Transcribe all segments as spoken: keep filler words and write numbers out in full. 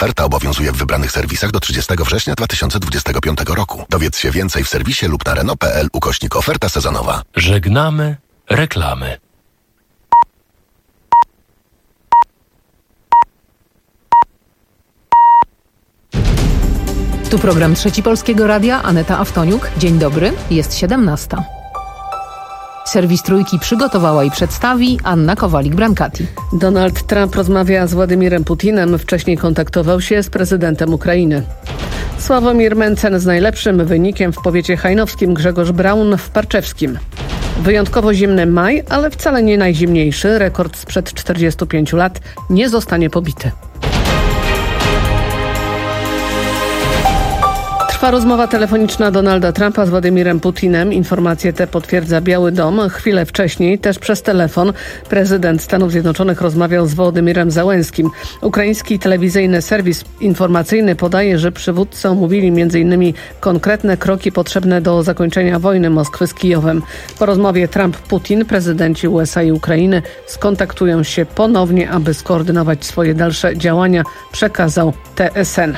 Oferta obowiązuje w wybranych serwisach do trzydziestego września dwa tysiące dwudziestego piątego roku. Dowiedz się więcej w serwisie lub na renault kropka p l ukośnik oferta sezonowa. Żegnamy reklamy. Tu program Trzeci Polskiego Radia, Aneta Awtoniuk. Dzień dobry, jest siedemnasta. Serwis Trójki przygotowała i przedstawi Anna Kowalik-Brankati. Donald Trump rozmawia z Władimirem Putinem. Wcześniej kontaktował się z prezydentem Ukrainy. Sławomir Mencen z najlepszym wynikiem w powiecie hajnowskim, Grzegorz Braun w Parczewskim. Wyjątkowo zimny maj, ale wcale nie najzimniejszy. Rekord sprzed czterdziestu pięciu lat nie zostanie pobity. Trwa rozmowa telefoniczna Donalda Trumpa z Władimirem Putinem. Informacje te potwierdza Biały Dom. Chwilę wcześniej, też przez telefon, prezydent Stanów Zjednoczonych rozmawiał z Wołodymirem Zełenskim. Ukraiński telewizyjny serwis informacyjny podaje, że przywódcy omówili między innymi konkretne kroki potrzebne do zakończenia wojny Moskwy z Kijowem. Po rozmowie Trump-Putin, prezydenci U S A i Ukrainy skontaktują się ponownie, aby skoordynować swoje dalsze działania, przekazał T S N.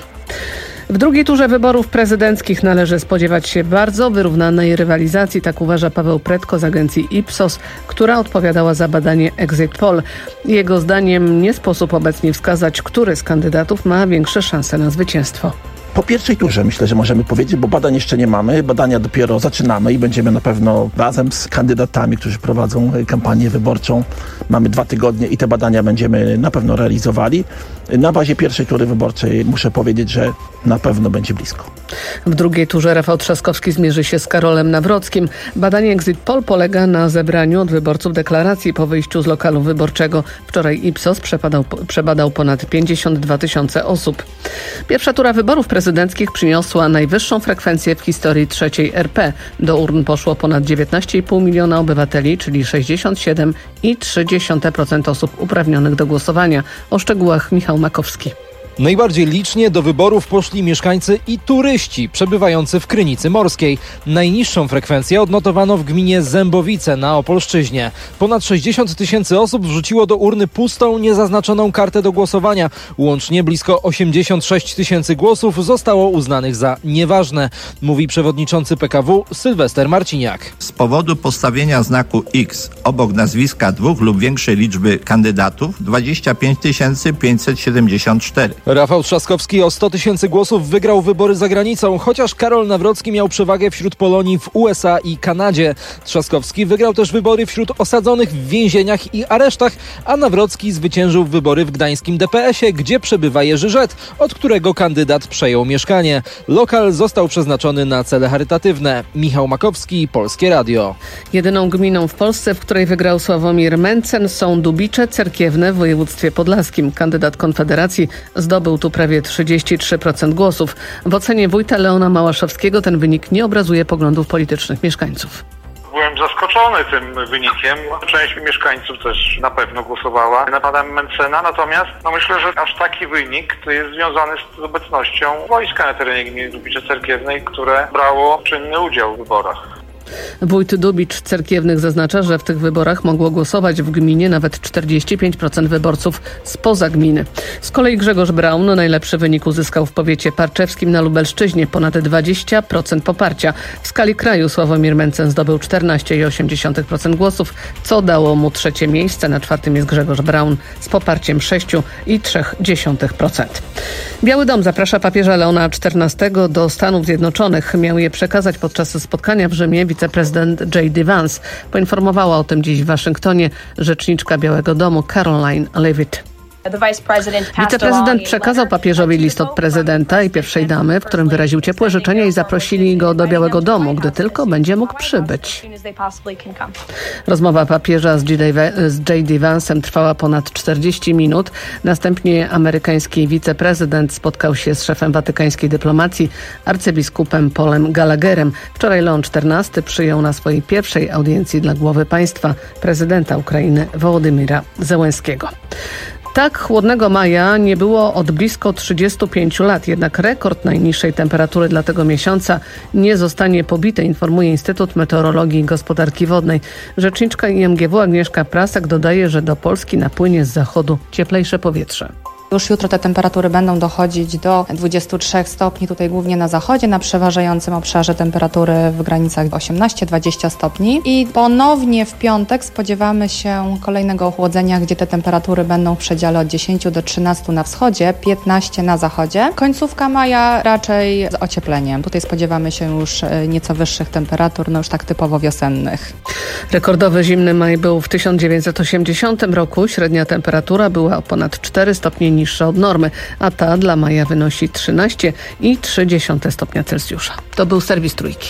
W drugiej turze wyborów prezydenckich należy spodziewać się bardzo wyrównanej rywalizacji, tak uważa Paweł Pretko z agencji Ipsos, która odpowiadała za badanie Exit Poll. Jego zdaniem nie sposób obecnie wskazać, który z kandydatów ma większe szanse na zwycięstwo. Po pierwszej turze myślę, że możemy powiedzieć, bo badań jeszcze nie mamy. Badania dopiero zaczynamy i będziemy na pewno razem z kandydatami, którzy prowadzą kampanię wyborczą. Mamy dwa tygodnie i te badania będziemy na pewno realizowali. Na bazie pierwszej tury wyborczej muszę powiedzieć, że na pewno będzie blisko. W drugiej turze Rafał Trzaskowski zmierzy się z Karolem Nawrockim. Badanie Exit Poll polega na zebraniu od wyborców deklaracji po wyjściu z lokalu wyborczego. Wczoraj Ipsos przebadał, przebadał ponad pięćdziesiąt dwa tysiące osób. Pierwsza tura wyborów prezydenckich przyniosła najwyższą frekwencję w historii trzeciej R P. Do urn poszło ponad dziewiętnaście i pół miliona obywateli, czyli sześćdziesiąt siedem i trzy dziesiąte procent osób uprawnionych do głosowania. O szczegółach Michał Makowski. Najbardziej licznie do wyborów poszli mieszkańcy i turyści przebywający w Krynicy Morskiej. Najniższą frekwencję odnotowano w gminie Zębowice na Opolszczyźnie. Ponad sześćdziesiąt tysięcy osób wrzuciło do urny pustą, niezaznaczoną kartę do głosowania. Łącznie blisko osiemdziesiąt sześć tysięcy głosów zostało uznanych za nieważne, mówi przewodniczący P K W Sylwester Marciniak. Z powodu postawienia znaku X obok nazwiska dwóch lub większej liczby kandydatów dwadzieścia pięć tysięcy pięćset siedemdziesiąt cztery. Rafał Trzaskowski o sto tysięcy głosów wygrał wybory za granicą, chociaż Karol Nawrocki miał przewagę wśród Polonii w U S A i Kanadzie. Trzaskowski wygrał też wybory wśród osadzonych w więzieniach i aresztach, a Nawrocki zwyciężył wybory w gdańskim D P S-ie, gdzie przebywa Jerzy Żet, od którego kandydat przejął mieszkanie. Lokal został przeznaczony na cele charytatywne. Michał Makowski, Polskie Radio. Jedyną gminą w Polsce, w której wygrał Sławomir Mencen, są Dubicze Cerkiewne w województwie podlaskim. Kandydat Konfederacji zdobył tu prawie trzydzieści trzy procent głosów. W ocenie wójta Leona Małaszewskiego ten wynik nie obrazuje poglądów politycznych mieszkańców. Byłem zaskoczony tym wynikiem. Część mieszkańców też na pewno głosowała na pana Mencena, natomiast no myślę, że aż taki wynik to jest związany z obecnością wojska na terenie gminy Dubicze Cerkiewnej, które brało czynny udział w wyborach. Wójt Dubicz Cerkiewnych zaznacza, że w tych wyborach mogło głosować w gminie nawet czterdzieści pięć procent wyborców spoza gminy. Z kolei Grzegorz Braun najlepszy wynik uzyskał w powiecie parczewskim na Lubelszczyźnie, ponad dwadzieścia procent poparcia. W skali kraju Sławomir Mencen zdobył czternaście i osiem dziesiątych procent głosów, co dało mu trzecie miejsce. Na czwartym jest Grzegorz Braun z poparciem sześć i trzy dziesiątych procent. Biały Dom zaprasza papieża Leona czternastego do Stanów Zjednoczonych. Miał je przekazać podczas spotkania w Rzymie wiceprezydent J D Vance. Poinformowała o tym dziś w Waszyngtonie rzeczniczka Białego Domu Caroline Leavitt. Wiceprezydent przekazał papieżowi list od prezydenta i pierwszej damy, w którym wyraził ciepłe życzenia i zaprosili go do Białego Domu, gdy tylko będzie mógł przybyć. Rozmowa papieża z J D Vance'em trwała ponad czterdzieści minut. Następnie amerykański wiceprezydent spotkał się z szefem watykańskiej dyplomacji, arcybiskupem Paulem Gallagherem. Wczoraj Leon czternasty przyjął na swojej pierwszej audiencji dla głowy państwa prezydenta Ukrainy Wołodymyra Zełenskiego. Tak chłodnego maja nie było od blisko trzydziestu pięciu lat, jednak rekord najniższej temperatury dla tego miesiąca nie zostanie pobity, informuje Instytut Meteorologii i Gospodarki Wodnej. Rzeczniczka I M G W Agnieszka Prasek dodaje, że do Polski napłynie z zachodu cieplejsze powietrze. Już jutro te temperatury będą dochodzić do dwudziestu trzech stopni, tutaj głównie na zachodzie, na przeważającym obszarze temperatury w granicach osiemnaście dwadzieścia stopni. I ponownie w piątek spodziewamy się kolejnego ochłodzenia, gdzie te temperatury będą w przedziale od dziesięciu do trzynastu na wschodzie, piętnaście na zachodzie. Końcówka maja raczej z ociepleniem. Tutaj spodziewamy się już nieco wyższych temperatur, no już tak typowo wiosennych. Rekordowy zimny maj był w tysiąc dziewięćset osiemdziesiątym roku. Średnia temperatura była o ponad cztery stopnie niższa od normy, a ta dla maja wynosi trzynaście i trzy dziesiąte stopnia Celsjusza. To był serwis Trójki.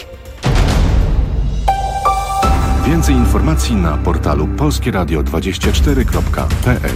Więcej informacji na portalu polskie radio dwadzieścia cztery kropka p l.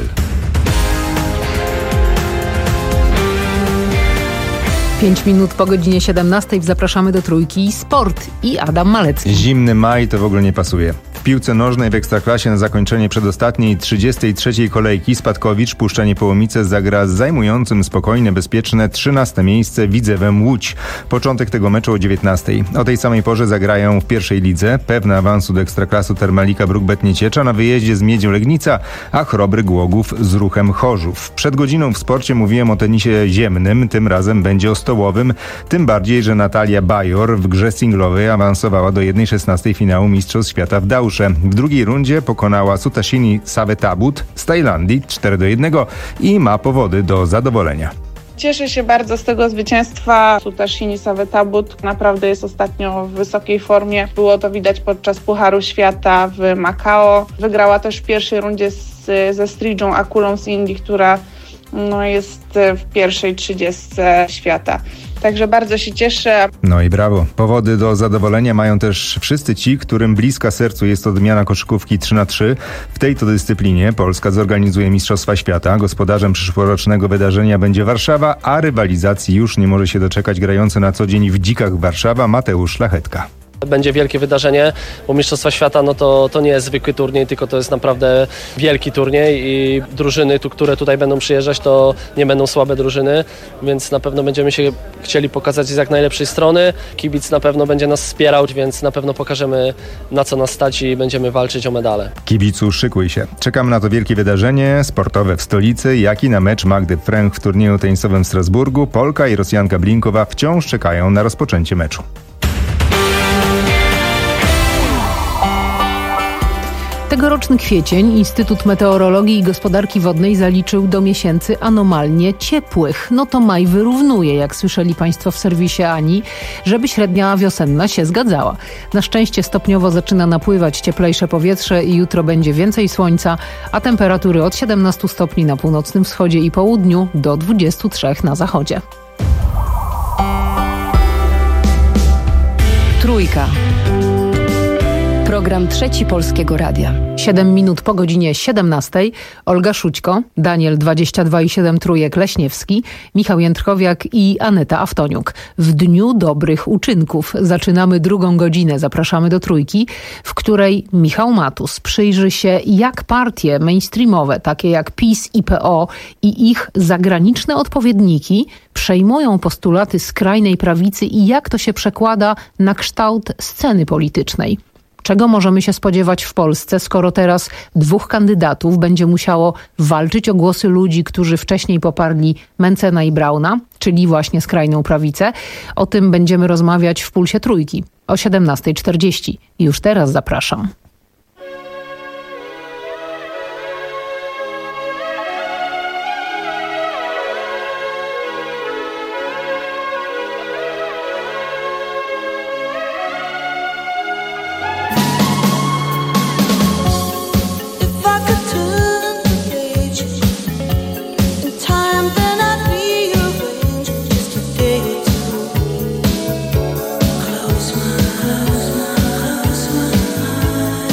Pięć minut po godzinie siedemnastej zapraszamy do Trójki Sport i Adam Malecki. Zimny maj to w ogóle nie pasuje. W piłce nożnej w Ekstraklasie na zakończenie przedostatniej trzydziestej trzeciej kolejki Spadkowicz Puszczenie Połomice zagra z zajmującym spokojne, bezpieczne trzynaste miejsce Widzewem Łódź. Początek tego meczu o dziewiętnastej. O tej samej porze zagrają w pierwszej lidze. Pewne awansu do Ekstraklasu Termalika Bruk-Bet Nieciecza na wyjeździe z Miedzią Legnica, a Chrobry Głogów z Ruchem Chorzów. Przed godziną w sporcie mówiłem o tenisie ziemnym, tym razem będzie o stołowym. Tym bardziej, że Natalia Bajor w grze singlowej awansowała do jednej szesnastej finału Mistrzostw Świata w Dausze. W drugiej rundzie pokonała Sutasini Savetabut z Tajlandii cztery do jednego i ma powody do zadowolenia. Cieszę się bardzo z tego zwycięstwa. Sutasini Savetabut naprawdę jest ostatnio w wysokiej formie. Było to widać podczas Pucharu Świata w Makao. Wygrała też w pierwszej rundzie z, ze Stridżą Akulą z Indii, która no, jest w pierwszej trzydziestce świata. Także bardzo się cieszę. No i brawo. Powody do zadowolenia mają też wszyscy ci, którym bliska sercu jest odmiana koszykówki trzy na trzy. W tej to dyscyplinie Polska zorganizuje Mistrzostwa Świata. Gospodarzem przyszłorocznego wydarzenia będzie Warszawa, a rywalizacji już nie może się doczekać grający na co dzień w Dzikach Warszawa Mateusz Szlachetka. Będzie wielkie wydarzenie, bo Mistrzostwa Świata no to, to nie jest zwykły turniej, tylko to jest naprawdę wielki turniej i drużyny, tu, które tutaj będą przyjeżdżać, to nie będą słabe drużyny, więc na pewno będziemy się chcieli pokazać z jak najlepszej strony. Kibic na pewno będzie nas wspierał, więc na pewno pokażemy, na co nas stać i będziemy walczyć o medale. Kibicu, szykuj się. Czekamy na to wielkie wydarzenie sportowe w stolicy, jak i na mecz Magdy Fręch w turnieju tenisowym w Strasburgu. Polka i Rosjanka Blinkowa wciąż czekają na rozpoczęcie meczu. Tegoroczny kwiecień Instytut Meteorologii i Gospodarki Wodnej zaliczył do miesięcy anomalnie ciepłych. No to maj wyrównuje, jak słyszeli Państwo w serwisie Ani, żeby średnia wiosenna się zgadzała. Na szczęście stopniowo zaczyna napływać cieplejsze powietrze i jutro będzie więcej słońca, a temperatury od siedemnastu stopni na północnym wschodzie i południu do dwudziestu trzech na zachodzie. Trójka. Program Trzeci Polskiego Radia. Siedem minut po godzinie siedemnastej. Olga Szućko, Daniel dwadzieścia dwa i siedem Trójek Leśniewski, Michał Jędrkowiak i Aneta Aftoniuk. W Dniu Dobrych Uczynków zaczynamy drugą godzinę. Zapraszamy do Trójki, w której Michał Matus przyjrzy się, jak partie mainstreamowe, takie jak PiS i P O i ich zagraniczne odpowiedniki przejmują postulaty skrajnej prawicy i jak to się przekłada na kształt sceny politycznej. Czego możemy się spodziewać w Polsce, skoro teraz dwóch kandydatów będzie musiało walczyć o głosy ludzi, którzy wcześniej poparli Mentzena i Brauna, czyli właśnie skrajną prawicę? O tym będziemy rozmawiać w Pulsie Trójki o siedemnasta czterdzieści. Już teraz zapraszam. Close my eyes, my eyes, my eyes.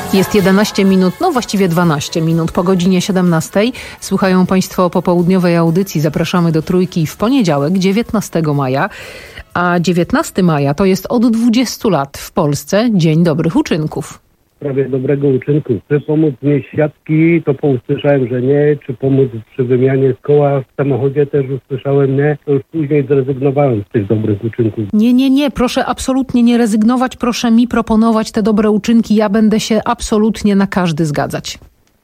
Jest jedenaście minut, no właściwie dwanaście minut po godzinie siedemnastej. Słuchają Państwo popołudniowej audycji. Zapraszamy do Trójki w poniedziałek, dziewiętnastego maja. A dziewiętnastego maja to jest od dwudziestu lat w Polsce Dzień Dobrych Uczynków. W sprawie dobrego uczynku. Czy pomóc wnieść siatki, to usłyszałem, że nie. Czy pomóc przy wymianie koła w samochodzie, też usłyszałem nie. To już później zrezygnowałem z tych dobrych uczynków. Nie, nie, nie. Proszę absolutnie nie rezygnować. Proszę mi proponować te dobre uczynki. Ja będę się absolutnie na każdy zgadzać.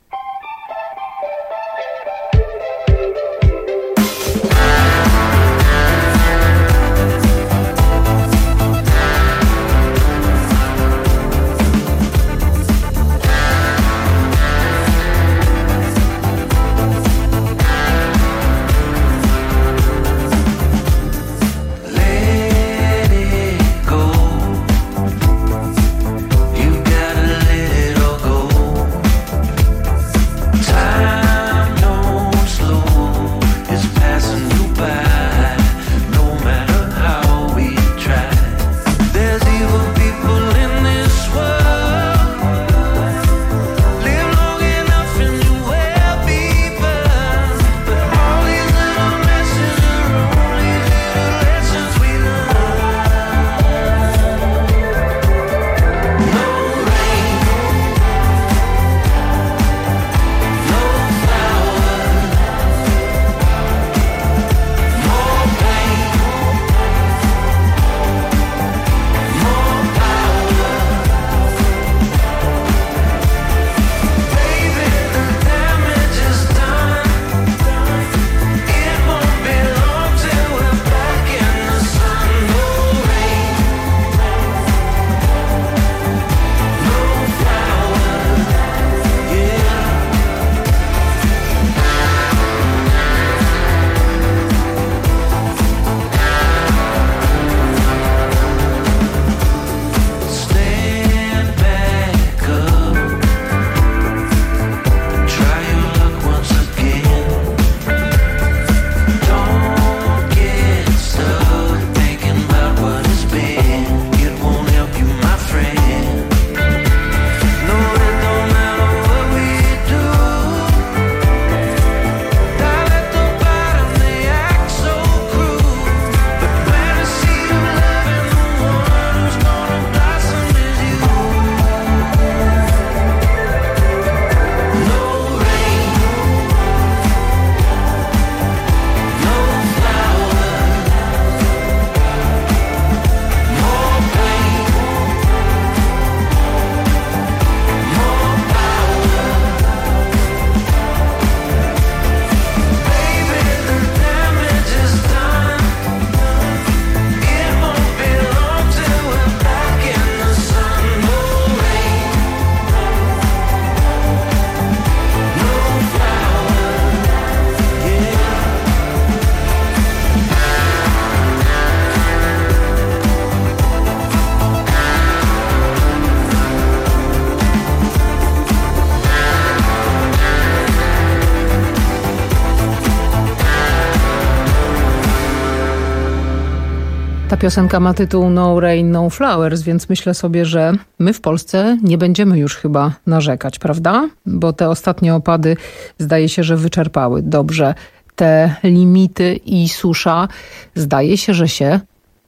Ta piosenka ma tytuł No Rain, No Flowers, więc myślę sobie, że my w Polsce nie będziemy już chyba narzekać, prawda? Bo te ostatnie opady zdaje się, że wyczerpały dobrze te limity i susza zdaje się, że się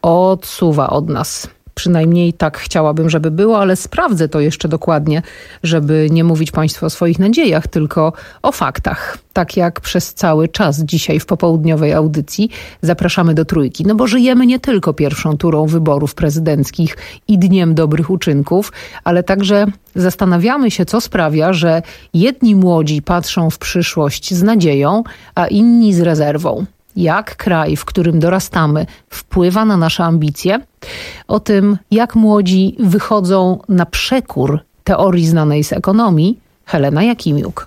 odsuwa od nas. Przynajmniej tak chciałabym, żeby było, ale sprawdzę to jeszcze dokładnie, żeby nie mówić Państwu o swoich nadziejach, tylko o faktach. Tak jak przez cały czas dzisiaj w popołudniowej audycji zapraszamy do Trójki. No bo żyjemy nie tylko pierwszą turą wyborów prezydenckich i Dniem Dobrych Uczynków, ale także zastanawiamy się, co sprawia, że jedni młodzi patrzą w przyszłość z nadzieją, a inni z rezerwą. Jak kraj, w którym dorastamy, wpływa na nasze ambicje, o tym, jak młodzi wychodzą na przekór teorii znanej z ekonomii, Helena Jakimiuk.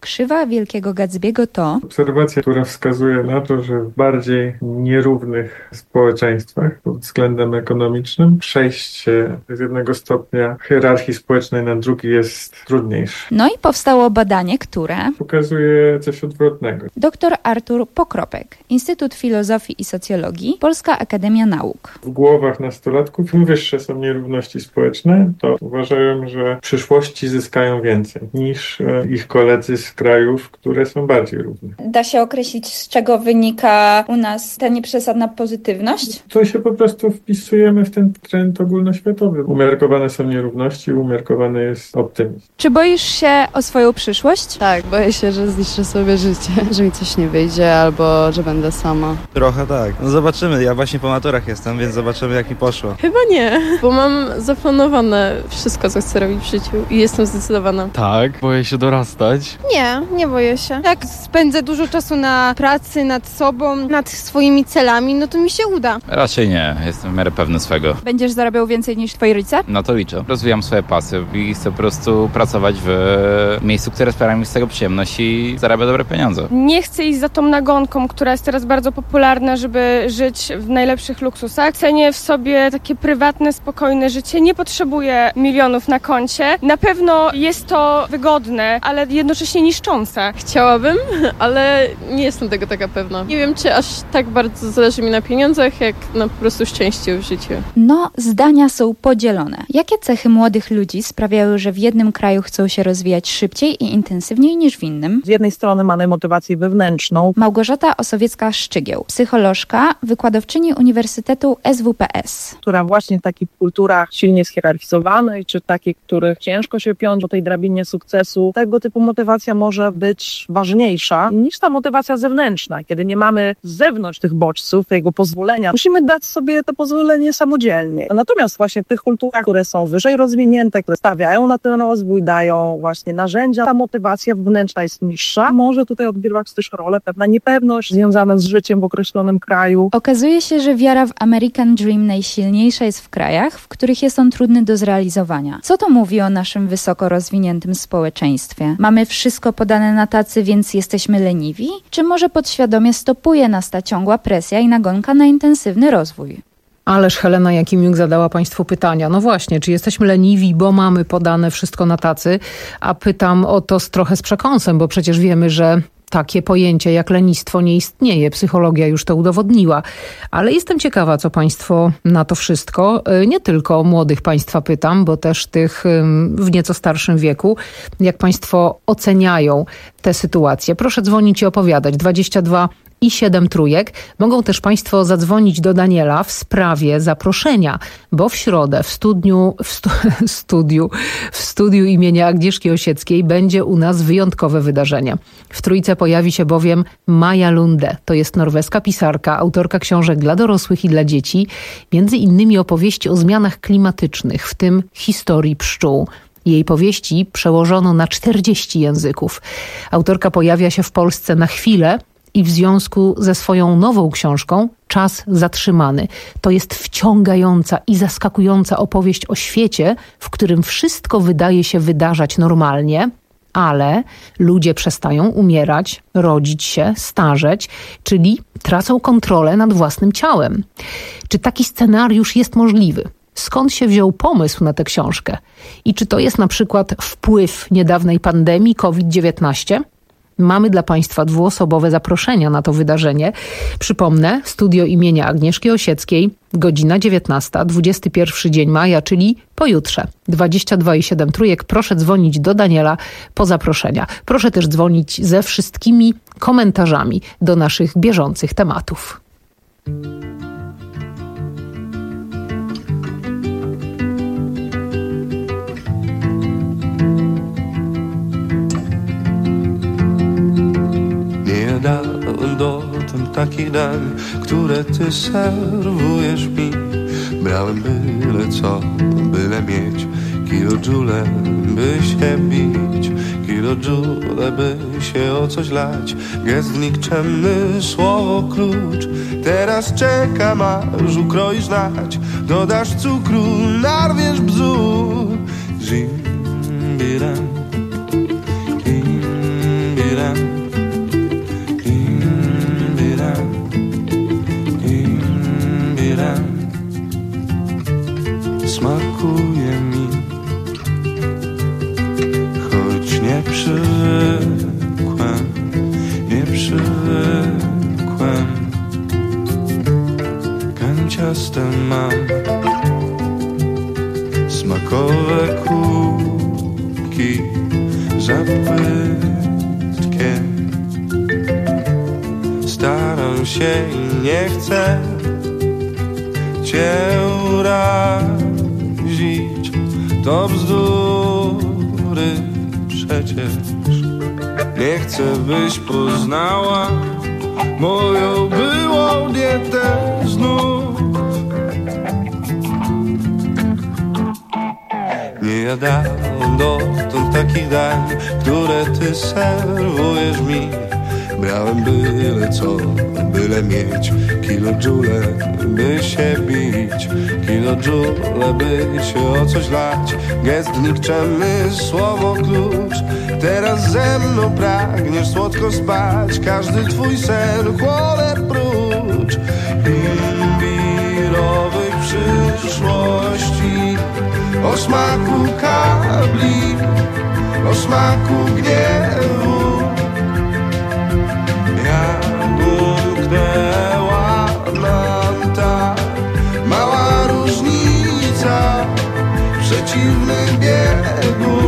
krzywa Wielkiego Gatsby'ego to... Obserwacja, która wskazuje na to, że w bardziej nierównych społeczeństwach pod względem ekonomicznym przejście z jednego stopnia hierarchii społecznej na drugi jest trudniejsze. No i powstało badanie, które... Pokazuje coś odwrotnego. Doktor Artur Pokropek, Instytut Filozofii i Socjologii, Polska Akademia Nauk. W głowach nastolatków im wyższe są nierówności społeczne, to uważają, że w przyszłości zyskają więcej niż ich koledzy z krajów, które są bardziej równe. Da się określić, z czego wynika u nas ta nieprzesadna pozytywność? To się po prostu wpisujemy w ten trend ogólnoświatowy. Umiarkowane są nierówności, umiarkowany jest optymizm. Czy boisz się o swoją przyszłość? Tak, boję się, że zniszczę sobie życie, że mi coś nie wyjdzie albo że będę sama. Trochę tak. No zobaczymy, ja właśnie po maturach jestem, więc zobaczymy jak mi poszło. Chyba nie, bo mam zaplanowane wszystko, co chcę robić w życiu i jestem zdecydowana. Tak, boję się dorastać. Nie, nie boję się. Jak spędzę dużo czasu na pracy, nad sobą, nad swoimi celami, no to mi się uda. Raczej nie, jestem w miarę pewny swego. Będziesz zarabiał więcej niż twoi rodzice? Na to liczę. Rozwijam swoje pasje i chcę po prostu pracować w miejscu, które sprawia mi z tego przyjemność i zarabia dobre pieniądze. Nie chcę iść za tą nagonką, która jest teraz bardzo popularna, żeby żyć w najlepszych luksusach. Cenię w sobie takie prywatne, spokojne życie. Nie potrzebuję milionów na koncie. Na pewno jest to wygodne, ale jednocześnie niszczące. Chciałabym, ale nie jestem tego taka pewna. Nie wiem, czy aż tak bardzo zależy mi na pieniądzach, jak na po prostu szczęściu w życiu. No, zdania są podzielone. Jakie cechy młodych ludzi sprawiają, że w jednym kraju chcą się rozwijać szybciej i intensywniej niż w innym? Z jednej strony mamy motywację wewnętrzną. Małgorzata Osowiecka-Szczygieł, psycholożka, wykładowczyni Uniwersytetu S W P S. Która właśnie w takich kulturach silnie schierarchizowanej, czy takich, których ciężko się piąć po tej drabinie sukcesu, tego typu motywacja może być ważniejsza niż ta motywacja zewnętrzna. Kiedy nie mamy z zewnątrz tych bodźców, tego pozwolenia, musimy dać sobie to pozwolenie samodzielnie. Natomiast właśnie w tych kulturach, które są wyżej rozwinięte, które stawiają na ten rozwój, dają właśnie narzędzia, ta motywacja wewnętrzna jest niższa. Może tutaj odgrywać też rolę pewna niepewność związana z życiem w określonym kraju. Okazuje się, że wiara w American Dream najsilniejsza jest w krajach, w których jest on trudny do zrealizowania. Co to mówi o naszym wysoko rozwiniętym społeczeństwie? Mamy wszystko podane na tacy, więc jesteśmy leniwi? Czy może podświadomie stopuje nas ta ciągła presja i nagonka na intensywny rozwój? Ależ Helena Jakimiuk zadała Państwu pytania. No właśnie, czy jesteśmy leniwi, bo mamy podane wszystko na tacy? A pytam o to z trochę z przekąsem, bo przecież wiemy, że takie pojęcie jak lenistwo nie istnieje. Psychologia już to udowodniła. Ale jestem ciekawa, co Państwo na to wszystko. Nie tylko młodych Państwa pytam, bo też tych w nieco starszym wieku. Jak Państwo oceniają tę sytuację? Proszę dzwonić i opowiadać. dwadzieścia dwa i siedem trójek. Mogą też Państwo zadzwonić do Daniela w sprawie zaproszenia, bo w środę w studiu, w stu, studiu, w studiu imienia Agnieszki Osieckiej będzie u nas wyjątkowe wydarzenie. W Trójce pojawi się bowiem Maja Lunde. To jest norweska pisarka, autorka książek dla dorosłych i dla dzieci, między innymi opowieści o zmianach klimatycznych, w tym historii pszczół. Jej powieści przełożono na czterdzieści języków. Autorka pojawia się w Polsce na chwilę, i w związku ze swoją nową książką Czas zatrzymany. To jest wciągająca i zaskakująca opowieść o świecie, w którym wszystko wydaje się wydarzać normalnie, ale ludzie przestają umierać, rodzić się, starzeć, czyli tracą kontrolę nad własnym ciałem. Czy taki scenariusz jest możliwy? Skąd się wziął pomysł na tę książkę? I czy to jest na przykład wpływ niedawnej pandemii kowid dziewiętnaście? Mamy dla Państwa dwuosobowe zaproszenia na to wydarzenie. Przypomnę, studio imienia Agnieszki Osieckiej, godzina dziewiętnasta, dwudziesty pierwszy dzień maja, czyli pojutrze. dwadzieścia dwa i siedem trójek. Proszę dzwonić do Daniela po zaproszenia. Proszę też dzwonić ze wszystkimi komentarzami do naszych bieżących tematów. Dałem dotąd takich dań, które ty serwujesz mi. Brałem byle co, byle mieć kilojoule, by się bić, kilojoule, by się o coś lać. Gest nikczemny, słowo klucz. Teraz czekam, aż ukroisz nać. Dodasz cukru, narwiesz bzu. Zim, biram, im, przywykłem, nie przywykłem. Kanciastem mam smakowe kubki za płytkie. Staram się i nie chcę cię urazić, to bzdury przecież. Nie chcę, byś poznała moją byłą dietę znów. Nie jadałem dotąd takich dań, które ty serwujesz mi. Brałem byle co, byle mieć kilojoule, by się bić, kilojoule, by się o coś lać. Gest nikczemny, słowo klucz. Teraz ze mną pragniesz słodko spać. Każdy twój sen chłonę prócz imbirowych przyszłości, o smaku kabli, o smaku gniewu. Jak umknęła nam ta mała różnica w przeciwnym biegu.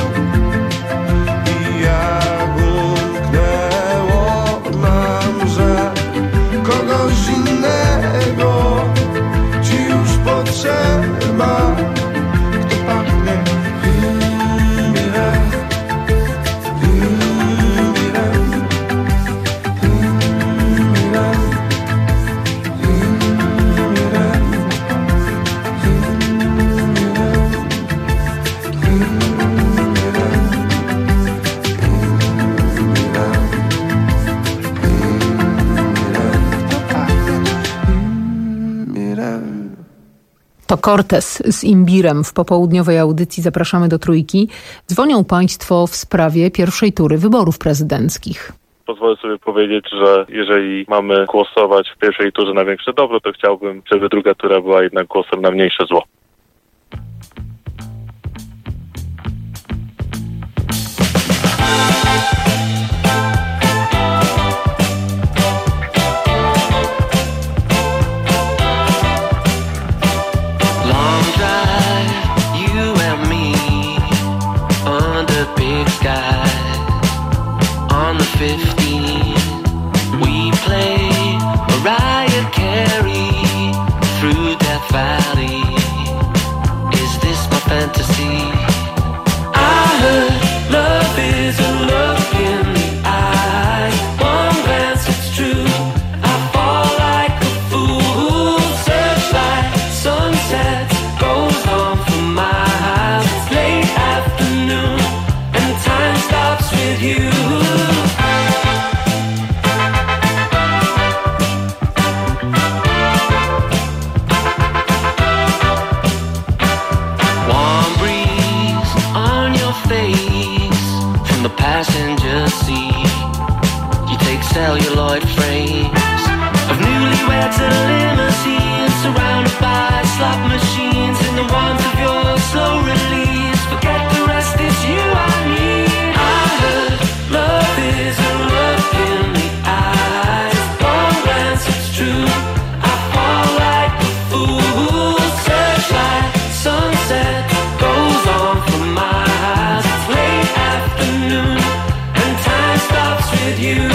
I jak umknęło nam, że kogoś innego ci już potrzeba. Kto pachnie imbirem, imbirem. To Cortez z imbirem. W popołudniowej audycji zapraszamy do Trójki. Dzwonią państwo w sprawie pierwszej tury wyborów prezydenckich. Pozwolę sobie powiedzieć, że jeżeli mamy głosować w pierwszej turze na większe dobro, to chciałbym, żeby druga tura była jednak głosem na mniejsze zło. fifteen, we play Mariah Carey through Death Valley. Is this my fantasy? I heard love is a look in the eye. One glance, it's true. I fall like a fool. Searchlight, sunset goes on for miles. It's late afternoon and time stops with you. Passenger seat, you take celluloid frames of newlyweds in a limousine, surrounded by slot machines in the warmth of your slow release. Forget the rest, it's you I need. I heard love is a look in the eyes. One glance, it's true. I fall like a fool. Searchlight, sunset goes on for miles. It's late afternoon and time stops with you.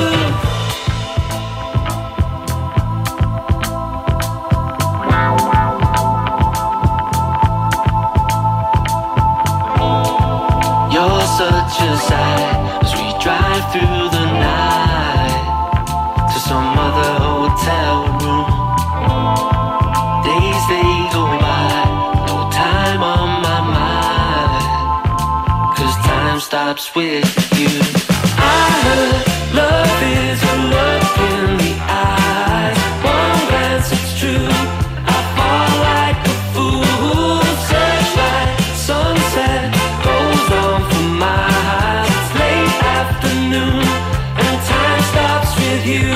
You're such a sight as we drive through the night to some other hotel room. Days they go by, no time on my mind, 'cause time stops with you. I heard love is a look in the eyes. One glance, it's true. I fall like a fool. Searchlight, sunset goes on for miles. It's late afternoon and time stops with you.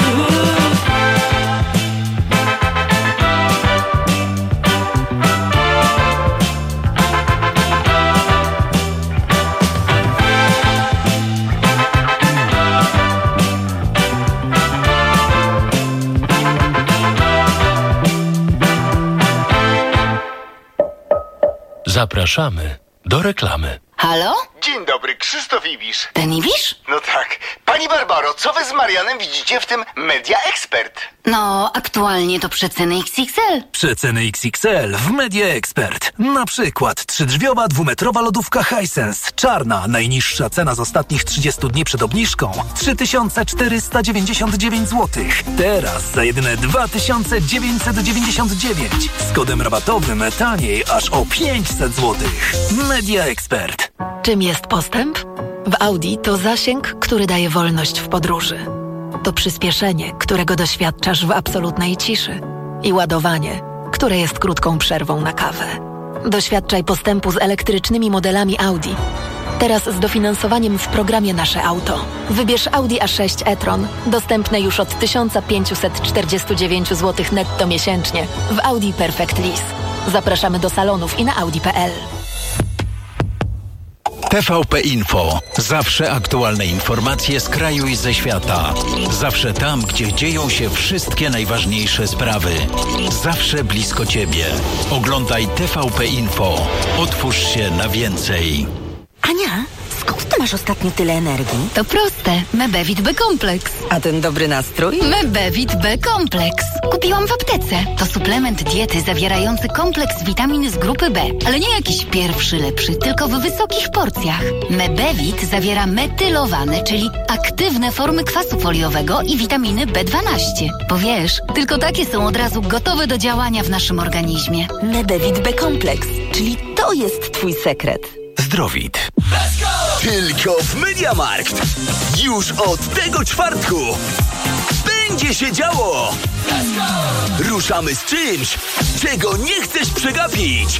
Zapraszamy do reklamy. Halo? Dzień dobry, Krzysztof Ibisz. Ten Ibisz? No tak. Pani Barbaro, co wy z Marianem widzicie w tym Media Expert? No, aktualnie to przeceny X X L. Przeceny X X L w Media Expert. Na przykład trzydrzwiowa dwumetrowa lodówka Hisense. Czarna, najniższa cena z ostatnich trzydziestu dni przed obniżką. trzy tysiące czterysta dziewięćdziesiąt dziewięć złotych. Teraz za jedyne dwa tysiące dziewięćset dziewięćdziesiąt dziewięć. Z kodem rabatowym taniej aż o pięćset złotych. Media Expert. Czym jest postęp? W Audi to zasięg, który daje wolność w podróży. To przyspieszenie, którego doświadczasz w absolutnej ciszy. I ładowanie, które jest krótką przerwą na kawę. Doświadczaj postępu z elektrycznymi modelami Audi. Teraz z dofinansowaniem w programie Nasze Auto. Wybierz Audi A sześć e-tron, dostępne już od tysiąc pięćset czterdzieści dziewięć złotych netto miesięcznie w Audi Perfect Lease. Zapraszamy do salonów i na audi kropka p l. T V P Info. Zawsze aktualne informacje z kraju i ze świata. Zawsze tam, gdzie dzieją się wszystkie najważniejsze sprawy. Zawsze blisko Ciebie. Oglądaj T V P Info. Otwórz się na więcej. Ania, skąd ty masz ostatnio tyle energii? To proste. Mebevit B-Kompleks. A ten dobry nastrój? Mebevit B-Kompleks. Kupiłam w aptece. To suplement diety zawierający kompleks witamin z grupy B. Ale nie jakiś pierwszy lepszy, tylko w wysokich porcjach. Mebevit zawiera metylowane, czyli aktywne formy kwasu foliowego i witaminy B dwanaście. Bo wiesz, tylko takie są od razu gotowe do działania w naszym organizmie. Mebevit B-Kompleks, czyli to jest twój sekret. Zdrowit. Tylko w MediaMarkt. Już od tego czwartku będzie się działo. Ruszamy z czymś, czego nie chcesz przegapić.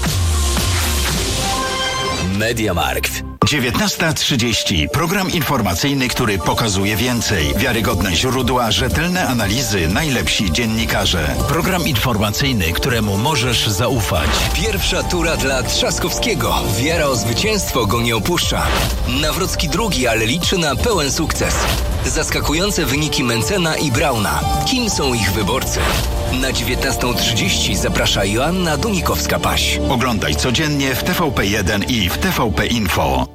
MediaMarkt. dziewiętnasta trzydzieści. Program informacyjny, który pokazuje więcej. Wiarygodne źródła, rzetelne analizy, najlepsi dziennikarze. Program informacyjny, któremu możesz zaufać. Pierwsza tura dla Trzaskowskiego. Wiara o zwycięstwo go nie opuszcza. Nawrocki drugi, ale liczy na pełen sukces. Zaskakujące wyniki Mencena i Brauna. Kim są ich wyborcy? Na dziewiętnastą trzydzieści zaprasza Joanna Dunikowska-Paś. Oglądaj codziennie w T V P jeden i w T V P Info.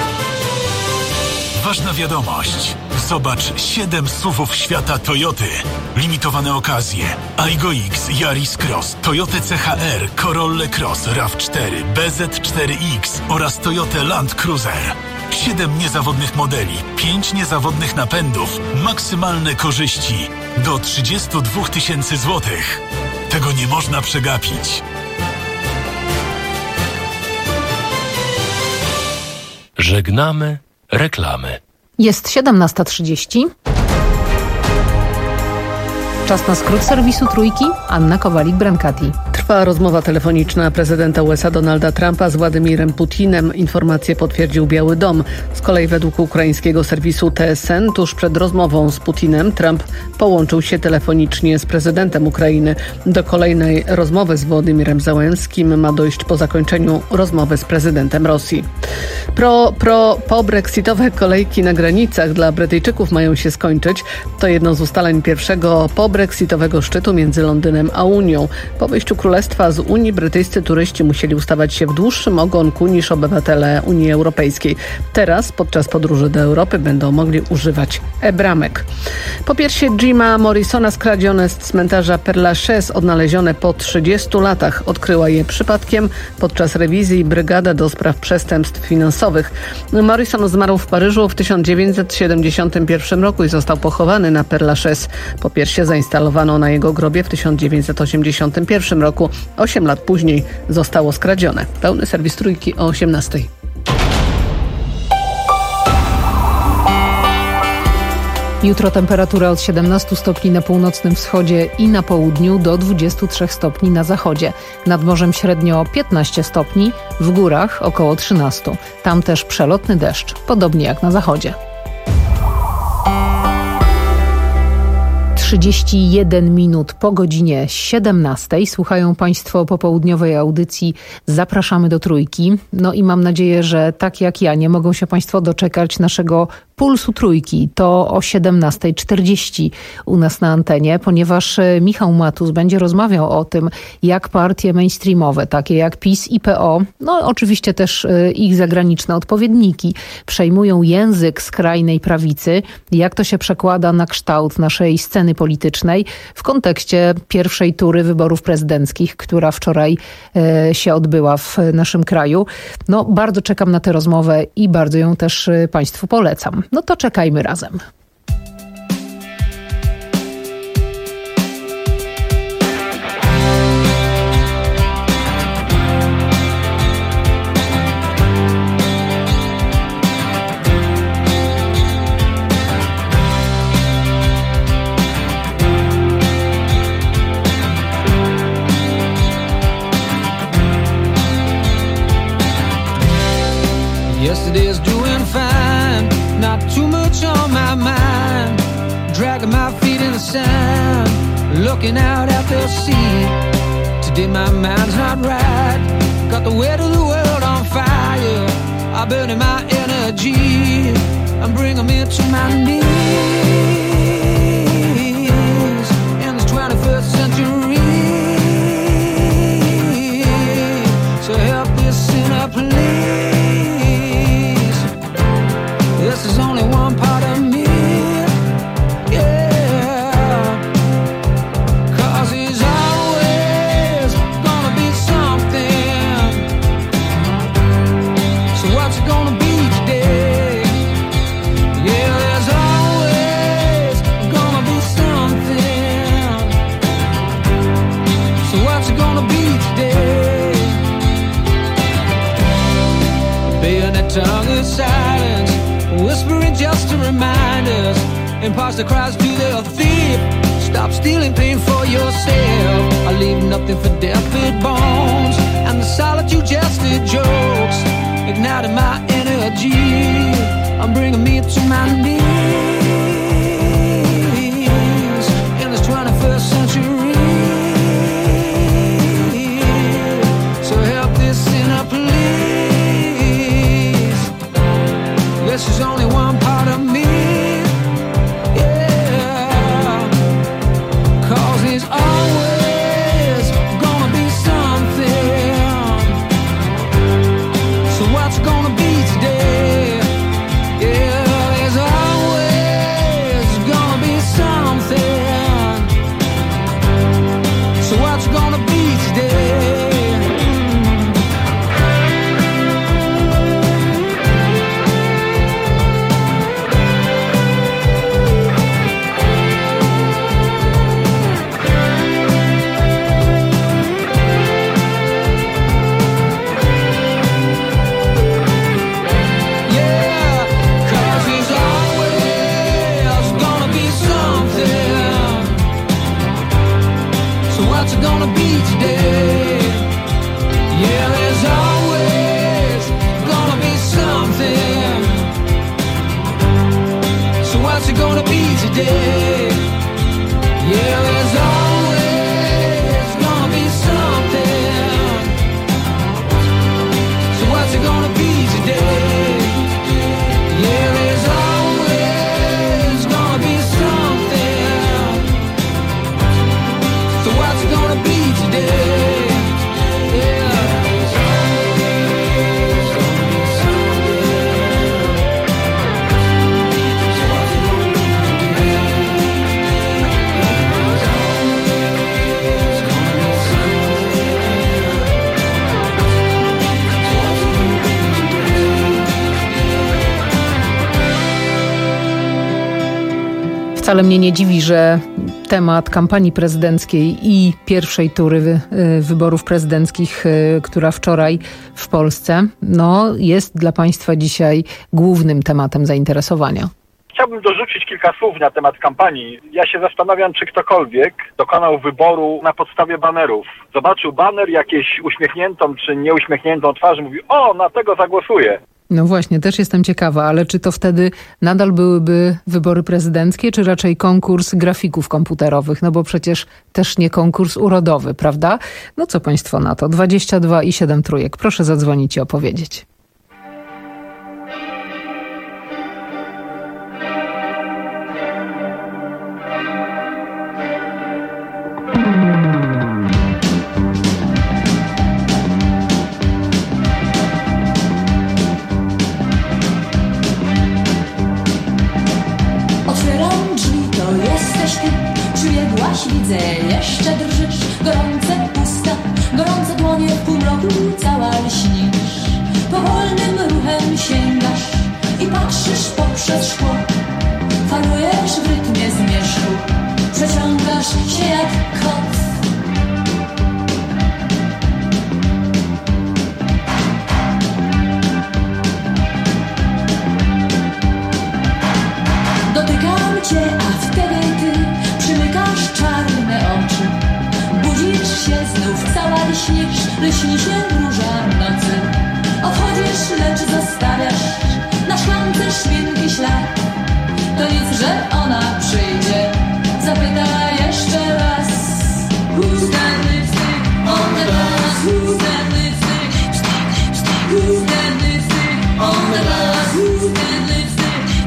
Ważna wiadomość. Zobacz siedem S U V-ów świata Toyoty. Limitowane okazje. Aygo X, Yaris Cross, Toyota C H R, Corolla Cross, RAV cztery, B Z cztery X oraz Toyota Land Cruiser. siedem niezawodnych modeli, pięć niezawodnych napędów, maksymalne korzyści do trzydzieści dwa tysięcy złotych. Tego nie można przegapić. Żegnamy reklamy. Jest siedemnasta trzydzieści. Czas na skrót serwisu Trójki. Anna Kowalik-Brankati. Trwa rozmowa telefoniczna prezydenta U S A Donalda Trumpa z Władimirem Putinem. Informację potwierdził Biały Dom. Z kolei według ukraińskiego serwisu T S N tuż przed rozmową z Putinem Trump połączył się telefonicznie z prezydentem Ukrainy. Do kolejnej rozmowy z Władimirem Zełenskim ma dojść po zakończeniu rozmowy z prezydentem Rosji. Pro, pro, po-brexitowe kolejki na granicach dla Brytyjczyków mają się skończyć. To jedno z ustaleń pierwszego po-brexitowego szczytu między Londynem a Unią. Po wyjściu Królestwa z Unii brytyjscy turyści musieli ustawać się w dłuższym ogonku niż obywatele Unii Europejskiej. Teraz podczas podróży do Europy będą mogli używać e-bramek. Popiersie Jima Morrisona skradzione z cmentarza Père Lachaise, odnalezione po trzydziestu latach. Odkryła je przypadkiem podczas rewizji Brygada do Spraw Przestępstw Finansowych. Morrison zmarł w Paryżu w tysiąc dziewięćset siedemdziesiątym pierwszym roku i został pochowany na Père Lachaise. Popiersie zainstalowano na jego grobie w tysiąc dziewięćset osiemdziesiątym pierwszym roku. Osiem lat później zostało skradzione. Pełny serwis Trójki o osiemnastej. Jutro temperatura od siedemnastu stopni na północnym wschodzie i na południu do dwudziestu trzech stopni na zachodzie. Nad morzem średnio piętnaście stopni, w górach około trzynaście. Tam też przelotny deszcz, podobnie jak na zachodzie. trzydzieści jeden minut po godzinie siedemnastej. Słuchają Państwo popołudniowej audycji Zapraszamy do Trójki. No i mam nadzieję, że tak jak ja nie mogą się Państwo doczekać naszego Pulsu Trójki. To o siedemnasta czterdzieści u nas na antenie, ponieważ Michał Matus będzie rozmawiał o tym, jak partie mainstreamowe, takie jak PiS i P O, no oczywiście też ich zagraniczne odpowiedniki, przejmują język skrajnej prawicy, jak to się przekłada na kształt naszej sceny politycznej w kontekście pierwszej tury wyborów prezydenckich, która wczoraj e, się odbyła w naszym kraju. No bardzo czekam na tę rozmowę i bardzo ją też Państwu polecam. No to czekajmy razem. Yesterday's doing fine, not too much on my mind. Dragging my feet in the sand, looking out at the sea. Today my mind's not right, got the weight of the world on fire. I'm burning my energy, I'm bringing me to my knees. In this twenty-first century, so help this sinner please. This is only one part of me, yeah. Cause he's always gonna be something. So what's it gonna be today? Yeah, there's always gonna be something. So what's it gonna be today? The bayonet tongue is silence, whispering just to remind us. Imposter cries to the thief, stop stealing pain for yourself. I leave nothing for deathbed bones, and the solitude just the jokes, igniting my energy, I'm bringing me to my knees. In this twenty-first century, so help this sinner please. This is only one part of me, yeah. Cause he's always gonna be something. So what's gonna be today? Yeah, there's always gonna be something. So what's gonna be today? What's it gonna be today? Yeah, there's always gonna be something. So what's it gonna be today? Yeah, there's always gonna be something. So what's it gonna be today? Yeah, there's always gonna be something. So what's it gonna be today? Yeah. Wcale mnie nie dziwi, że temat kampanii prezydenckiej i pierwszej tury wy, wyborów prezydenckich, która wczoraj w Polsce, no, jest dla Państwa dzisiaj głównym tematem zainteresowania. Chciałbym dorzucić kilka słów na temat kampanii. Ja się zastanawiam, czy ktokolwiek dokonał wyboru na podstawie banerów. Zobaczył baner, jakieś uśmiechniętą czy nieuśmiechniętą twarz, mówi: o, na tego zagłosuję. No właśnie, też jestem ciekawa, ale czy to wtedy nadal byłyby wybory prezydenckie, czy raczej konkurs grafików komputerowych? No bo przecież też nie konkurs urodowy, prawda? No co państwo na to? dwadzieścia dwa i siedem trójek. Proszę zadzwonić i opowiedzieć. Widzę, jeszcze drżysz, gorące usta, gorące dłonie w półmroku, cała lśnisz. Powolnym ruchem sięgasz i patrzysz poprzez szkło. Falujesz w rytmie zmierzchu, przeciągasz się jak kot. Dotykam cię, a wtedy ty przymykasz czarne oczy. Budzisz się znów, cała lśnisz, lśni się róża nocy. Odchodzisz, lecz zostawiasz na szklance szminki ślad. To nic, że ona przyjdzie, zapyta jeszcze raz. Who's that lipstick on the glass? Who's that lipstick? Who's that lipstick on the glass? Who's that lipstick?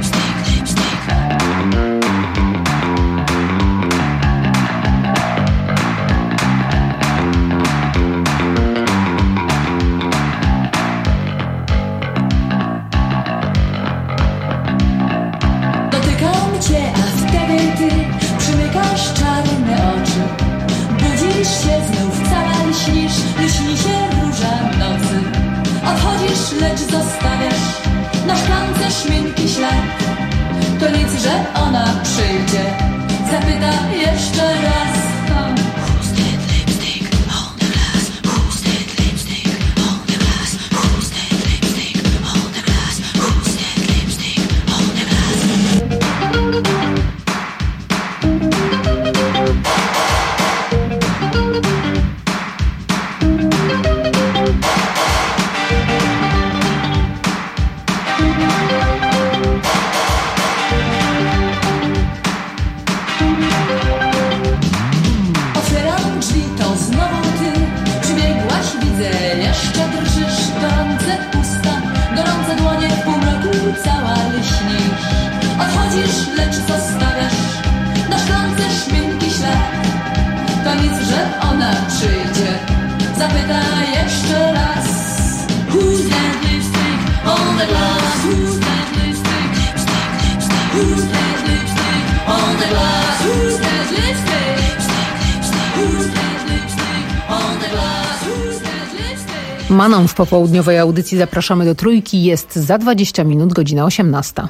Lecz zostawiasz na szklance szminki ślad. To nic, że ona przyjdzie, zapyta jeszcze raz. Who's that lipstick on the glass? Who's that lipstick on the glass? Who's that lipstick on the glass? Who's that lipstick on the glass? Lecz zostawiasz na szklance szminki ślad. To nic, że ona przyjdzie, zapyta jeszcze raz. Who's that lipstick on the glass? Who's that lipstick? Who's that lipstick on the glass? Who's that lipstick? Who's that lipstick on the glass? Who's that lipstick? Maną w popołudniowej audycji zapraszamy do Trójki. Jest za dwadzieścia minut, godzina osiemnasta.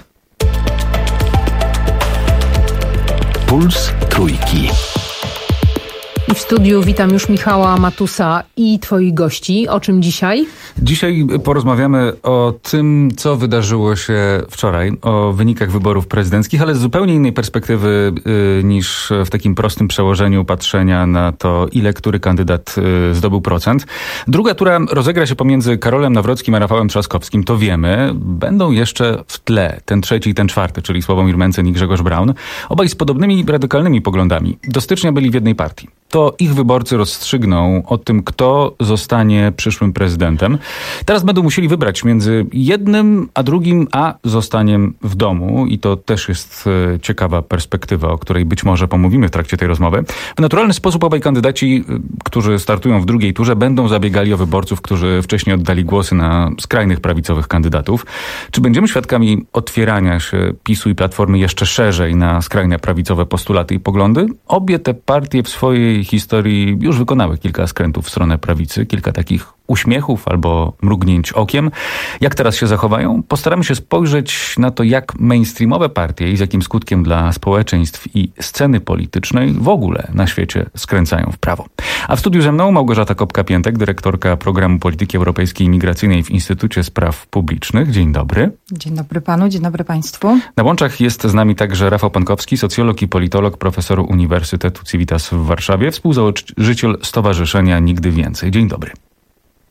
Puls Trójki. I w studiu witam już Michała Matusa i twoich gości. O czym dzisiaj? Dzisiaj porozmawiamy o tym, co wydarzyło się wczoraj, o wynikach wyborów prezydenckich, ale z zupełnie innej perspektywy y, niż w takim prostym przełożeniu patrzenia na to, ile który kandydat y, zdobył procent. Druga tura rozegra się pomiędzy Karolem Nawrockim a Rafałem Trzaskowskim, to wiemy. Będą jeszcze w tle ten trzeci i ten czwarty, czyli Sławomir Mencen i Grzegorz Braun. Obaj z podobnymi radykalnymi poglądami. Do stycznia byli w jednej partii. To ich wyborcy rozstrzygną o tym, kto zostanie przyszłym prezydentem. Teraz będą musieli wybrać między jednym a drugim, a zostaniem w domu. I to też jest ciekawa perspektywa, o której być może pomówimy w trakcie tej rozmowy. W naturalny sposób obaj kandydaci, którzy startują w drugiej turze, będą zabiegali o wyborców, którzy wcześniej oddali głosy na skrajnych prawicowych kandydatów. Czy będziemy świadkami otwierania się PiSu i Platformy jeszcze szerzej na skrajne prawicowe postulaty i poglądy? Obie te partie w swojej historii już wykonały kilka skrętów w stronę prawicy, kilka takich uśmiechów albo mrugnięć okiem. Jak teraz się zachowają? Postaramy się spojrzeć na to, jak mainstreamowe partie i z jakim skutkiem dla społeczeństw i sceny politycznej w ogóle na świecie skręcają w prawo. A w studiu ze mną Małgorzata Kopka-Piętek, dyrektorka Programu Polityki Europejskiej i Migracyjnej w Instytucie Spraw Publicznych. Dzień dobry. Dzień dobry panu, dzień dobry państwu. Na łączach jest z nami także Rafał Pankowski, socjolog i politolog, profesor Uniwersytetu Civitas w Warszawie, współzałożyciel Stowarzyszenia Nigdy Więcej. Dzień dobry.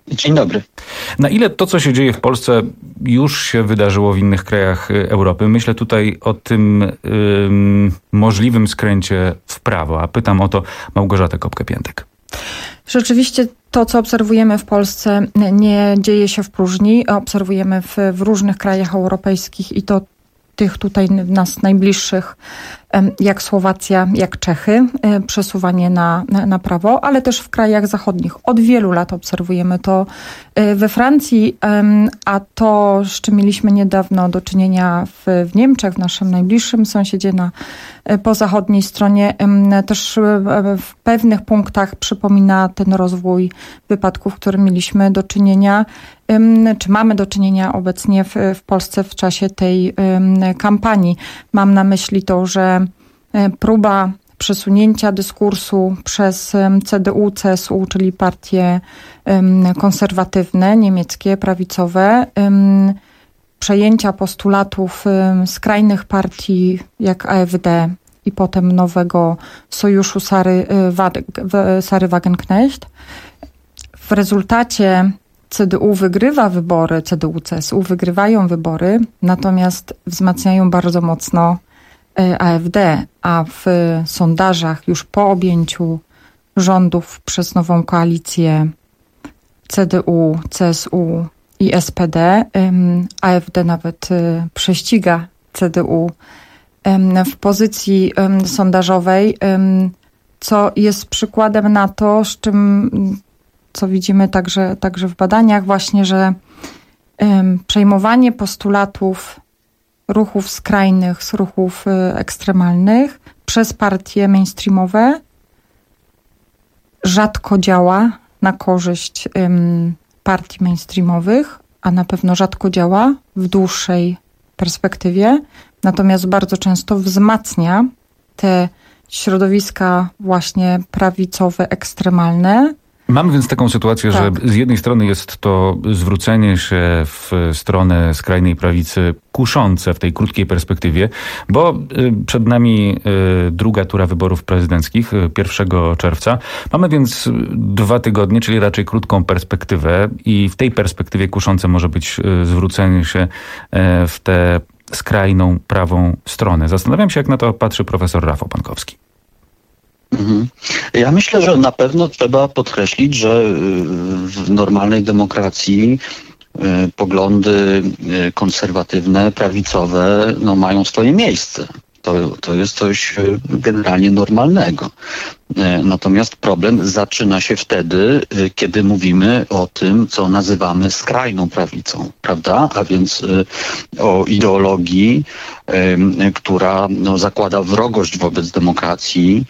Dzień dobry. Na ile to, co się dzieje w Polsce, już się wydarzyło w innych krajach Europy? Myślę tutaj o tym ym, możliwym skręcie w prawo, a pytam o to Małgorzatę Kopkę-Piętek. Rzeczywiście to, co obserwujemy w Polsce, nie dzieje się w próżni. Obserwujemy w, w różnych krajach europejskich i to tych tutaj nas najbliższych, jak Słowacja, jak Czechy, przesuwanie na, na, na prawo, ale też w krajach zachodnich. Od wielu lat obserwujemy to we Francji, a to, z czym mieliśmy niedawno do czynienia w, w Niemczech, w naszym najbliższym sąsiedzie na, po zachodniej stronie, też w pewnych punktach przypomina ten rozwój wypadków, którym mieliśmy do czynienia, czy mamy do czynienia obecnie w, w Polsce w czasie tej kampanii. Mam na myśli to, że próba przesunięcia dyskursu przez C D U, C S U, czyli partie konserwatywne, niemieckie, prawicowe, przejęcia postulatów skrajnych partii jak A F D i potem nowego sojuszu Sary, Sary Wagenknecht. W rezultacie C D U wygrywa wybory, C D U, C S U wygrywają wybory, natomiast wzmacniają bardzo mocno A F D, a w sondażach już po objęciu rządów przez nową koalicję C D U, C S U i S P D, A F D nawet prześciga C D U w pozycji sondażowej, co jest przykładem na to, z czym co widzimy także, także w badaniach właśnie, że um, przejmowanie postulatów ruchów skrajnych z ruchów y, ekstremalnych przez partie mainstreamowe rzadko działa na korzyść um, partii mainstreamowych, a na pewno rzadko działa w dłuższej perspektywie, natomiast bardzo często wzmacnia te środowiska właśnie prawicowe, ekstremalne. Mamy więc taką sytuację, tak, że z jednej strony jest to zwrócenie się w stronę skrajnej prawicy kuszące w tej krótkiej perspektywie, bo przed nami druga tura wyborów prezydenckich pierwszego czerwca. Mamy więc dwa tygodnie, czyli raczej krótką perspektywę i w tej perspektywie kuszące może być zwrócenie się w tę skrajną prawą stronę. Zastanawiam się, jak na to patrzy profesor Rafał Pankowski. Ja myślę, że na pewno trzeba podkreślić, że w normalnej demokracji poglądy konserwatywne, prawicowe no, mają swoje miejsce. To, to jest coś generalnie normalnego. Natomiast problem zaczyna się wtedy, kiedy mówimy o tym, co nazywamy skrajną prawicą, prawda? A więc o ideologii, która no, zakłada wrogość wobec demokracji,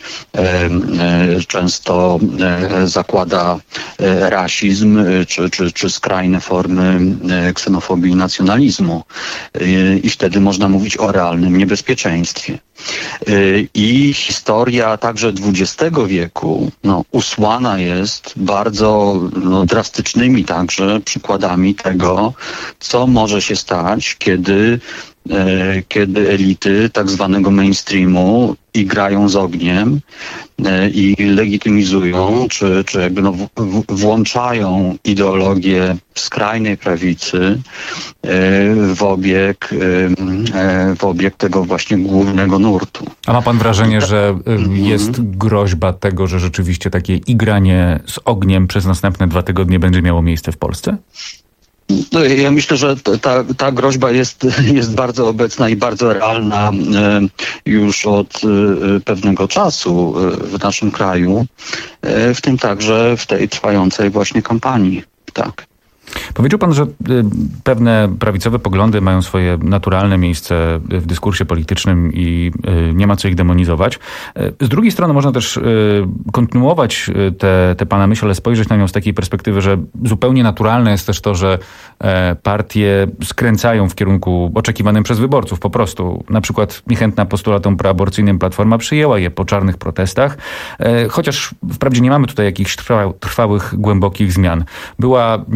często zakłada rasizm czy, czy, czy skrajne formy ksenofobii i nacjonalizmu. I wtedy można mówić o realnym niebezpieczeństwie. I historia także dwudziestego wieku no, usłana jest bardzo no, drastycznymi także przykładami tego, co może się stać, kiedy kiedy elity tak zwanego mainstreamu igrają z ogniem i legitymizują, czy, czy jakby no w, włączają ideologię skrajnej prawicy w obieg, w obieg tego właśnie głównego nurtu. A ma pan wrażenie, że jest groźba tego, że rzeczywiście takie igranie z ogniem przez następne dwa tygodnie będzie miało miejsce w Polsce? No, ja myślę, że ta, ta groźba jest, jest bardzo obecna i bardzo realna już od pewnego czasu w naszym kraju, w tym także w tej trwającej właśnie kampanii. Tak. Powiedział pan, że pewne prawicowe poglądy mają swoje naturalne miejsce w dyskursie politycznym i nie ma co ich demonizować. Z drugiej strony można też kontynuować tę te, te pana myśl, ale spojrzeć na nią z takiej perspektywy, że zupełnie naturalne jest też to, że partie skręcają w kierunku oczekiwanym przez wyborców. Po prostu na przykład niechętna postulatom proaborcyjnym Platforma przyjęła je po czarnych protestach, chociaż wprawdzie nie mamy tutaj jakichś trwa, trwałych, głębokich zmian. Była niechętna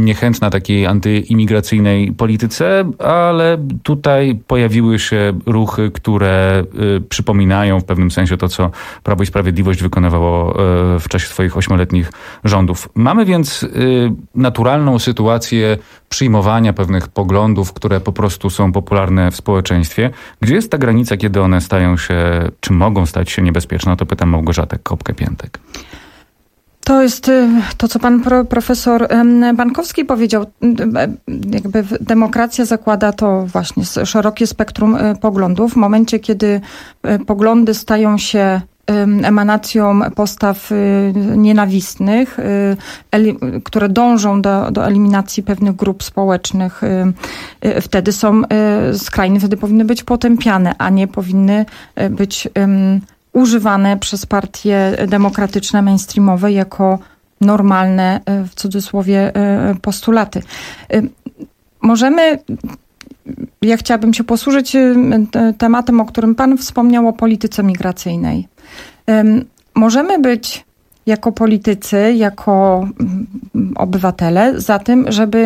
na takiej antyimigracyjnej polityce, ale tutaj pojawiły się ruchy, które y, przypominają w pewnym sensie to, co Prawo i Sprawiedliwość wykonywało y, w czasie swoich ośmioletnich rządów. Mamy więc y, naturalną sytuację przyjmowania pewnych poglądów, które po prostu są popularne w społeczeństwie. Gdzie jest ta granica, kiedy one stają się, czy mogą stać się niebezpieczne? O to pytam Małgorzatę Kopkę-Piętek. To jest to, co pan pro, profesor Bankowski powiedział. Jakby demokracja zakłada to właśnie szerokie spektrum poglądów. W momencie, kiedy poglądy stają się emanacją postaw nienawistnych, które dążą do, do eliminacji pewnych grup społecznych, wtedy są skrajne, wtedy powinny być potępiane, a nie powinny być używane przez partie demokratyczne, mainstreamowe jako normalne, w cudzysłowie, postulaty. Możemy, ja chciałabym się posłużyć tematem, o którym pan wspomniał, o polityce migracyjnej. Możemy być jako politycy, jako obywatele za tym, żeby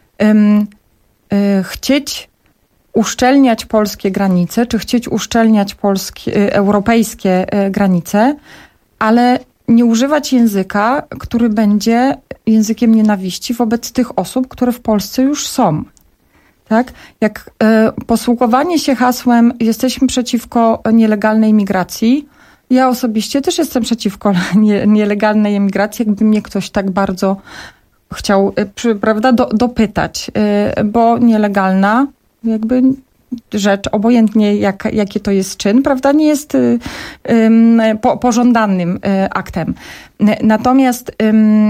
chcieć uszczelniać polskie granice, czy chcieć uszczelniać polskie, europejskie granice, ale nie używać języka, który będzie językiem nienawiści wobec tych osób, które w Polsce już są. Tak? Jak y, posługiwanie się hasłem jesteśmy przeciwko nielegalnej migracji, ja osobiście też jestem przeciwko nie, nielegalnej emigracji, jakby mnie ktoś tak bardzo chciał, y, prawda, do, dopytać, y, bo nielegalna jakby rzecz, obojętnie jak, jaki to jest czyn, prawda, nie jest y, y, po, pożądanym y, aktem. Natomiast y,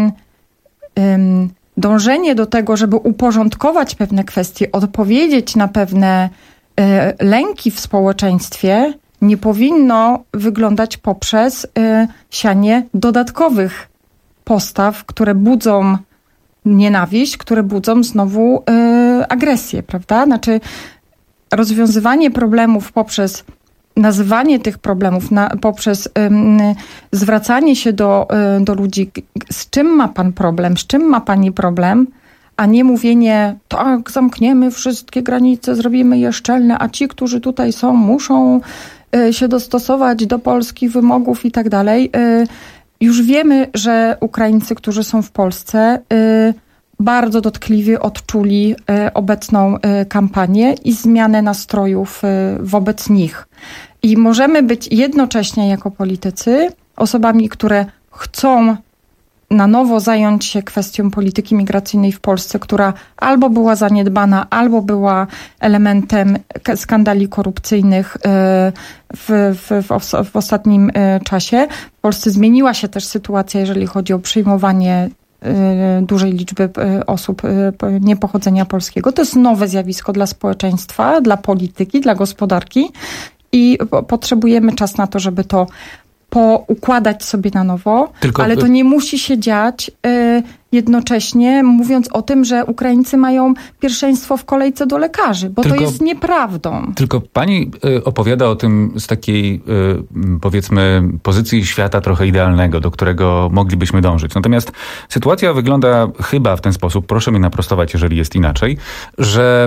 y, dążenie do tego, żeby uporządkować pewne kwestie, odpowiedzieć na pewne y, lęki w społeczeństwie, nie powinno wyglądać poprzez y, sianie dodatkowych postaw, które budzą nienawiść, które budzą znowu y, agresję, prawda? Znaczy rozwiązywanie problemów poprzez nazywanie tych problemów, na, poprzez y, zwracanie się do, y, do ludzi, z czym ma pan problem, z czym ma pani problem, a nie mówienie, tak, zamkniemy wszystkie granice, zrobimy je szczelne, a ci, którzy tutaj są, muszą y, się dostosować do polskich wymogów i tak dalej. Y, Już wiemy, że Ukraińcy, którzy są w Polsce, y, bardzo dotkliwie odczuli y, obecną y, kampanię i zmianę nastrojów y, wobec nich. I możemy być jednocześnie jako politycy osobami, które chcą na nowo zająć się kwestią polityki migracyjnej w Polsce, która albo była zaniedbana, albo była elementem skandali korupcyjnych w, w, w, w ostatnim czasie. W Polsce zmieniła się też sytuacja, jeżeli chodzi o przyjmowanie dużej liczby osób niepochodzenia polskiego. To jest nowe zjawisko dla społeczeństwa, dla polityki, dla gospodarki i potrzebujemy czasu na to, żeby to poukładać sobie na nowo, Tylko... ale to nie musi się dziać y, jednocześnie mówiąc o tym, że Ukraińcy mają pierwszeństwo w kolejce do lekarzy, bo Tylko... to jest nieprawdą. Tylko pani y, opowiada o tym z takiej y, powiedzmy pozycji świata trochę idealnego, do którego moglibyśmy dążyć. Natomiast sytuacja wygląda chyba w ten sposób, proszę mnie naprostować, jeżeli jest inaczej, że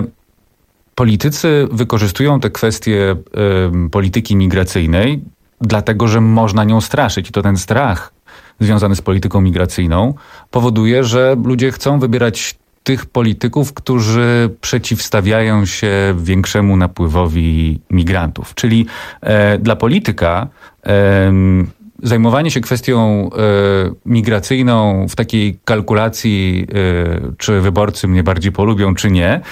politycy wykorzystują te kwestie y, polityki migracyjnej dlatego, że można nią straszyć. I to ten strach związany z polityką migracyjną powoduje, że ludzie chcą wybierać tych polityków, którzy przeciwstawiają się większemu napływowi migrantów. Czyli e, dla polityka e, zajmowanie się kwestią e, migracyjną w takiej kalkulacji, e, czy wyborcy mnie bardziej polubią, czy nie, e,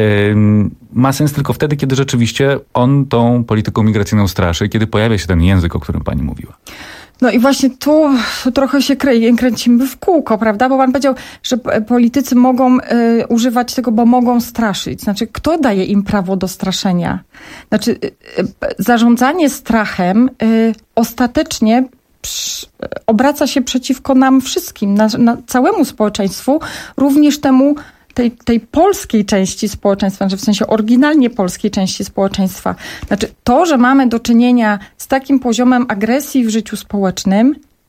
ma sens tylko wtedy, kiedy rzeczywiście on tą polityką migracyjną straszy, kiedy pojawia się ten język, o którym pani mówiła. No i właśnie tu trochę się krę- kręcimy w kółko, prawda? Bo pan powiedział, że politycy mogą y, używać tego, bo mogą straszyć. Znaczy, kto daje im prawo do straszenia? Znaczy, y, y, zarządzanie strachem y, ostatecznie przy, obraca się przeciwko nam wszystkim, na, na całemu społeczeństwu, również temu tej, tej polskiej części społeczeństwa, znaczy w sensie oryginalnie polskiej części społeczeństwa. Znaczy to, że mamy do czynienia z takim poziomem agresji w życiu społecznym,